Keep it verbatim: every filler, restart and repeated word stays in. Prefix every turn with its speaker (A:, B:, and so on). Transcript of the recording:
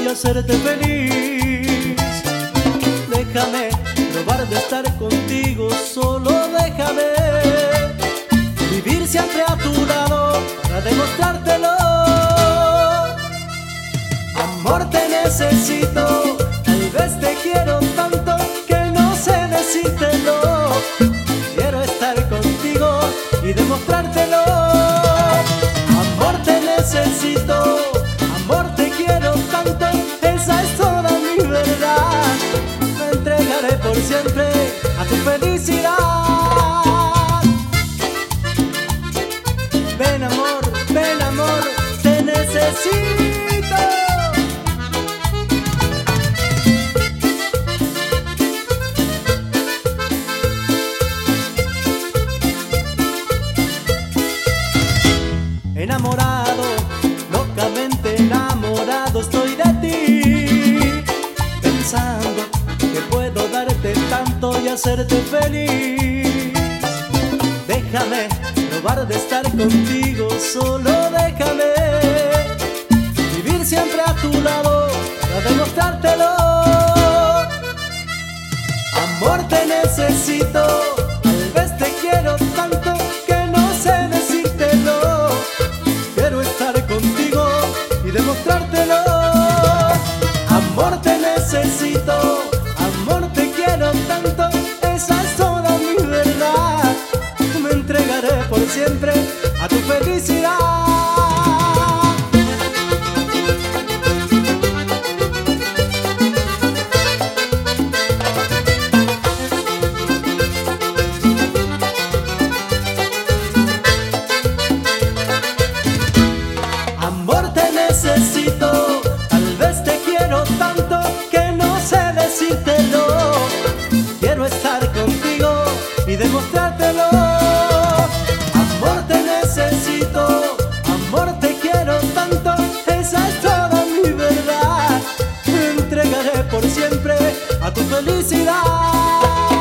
A: hacerte feliz. Déjame probar de estar contigo, solo déjame vivir siempre a tu lado para demostrártelo. Amor, te necesito, tal vez te quiero tanto que no sé decírtelo. Quiero estar contigo y demostrártelo. Amor, te necesito, amor, te quiero tanto, esa es toda mi verdad. Me entregaré por siempre a tu felicidad. Ven amor, ven amor, te necesito. Enamorado, locamente enamorado estoy de ti, pensando que puedo darte tanto y hacerte feliz. Déjame probar de estar contigo, solo déjame vivir siempre a tu lado para demostrártelo. Amor, te necesito, tal vez te quiero tanto que no sé decírtelo. Quiero estar contigo y demostrártelo. Amor, te necesito, amor, te quiero tanto, esa es toda mi verdad. Me entregaré por siempre a tu felicidad. Amor, te necesito, tal vez te quiero tanto que no sé decírtelo. Quiero estar contigo y demostrártelo. Amor, te necesito, amor, te quiero tanto, esa es toda mi verdad. Me entregaré por siempre a tu felicidad.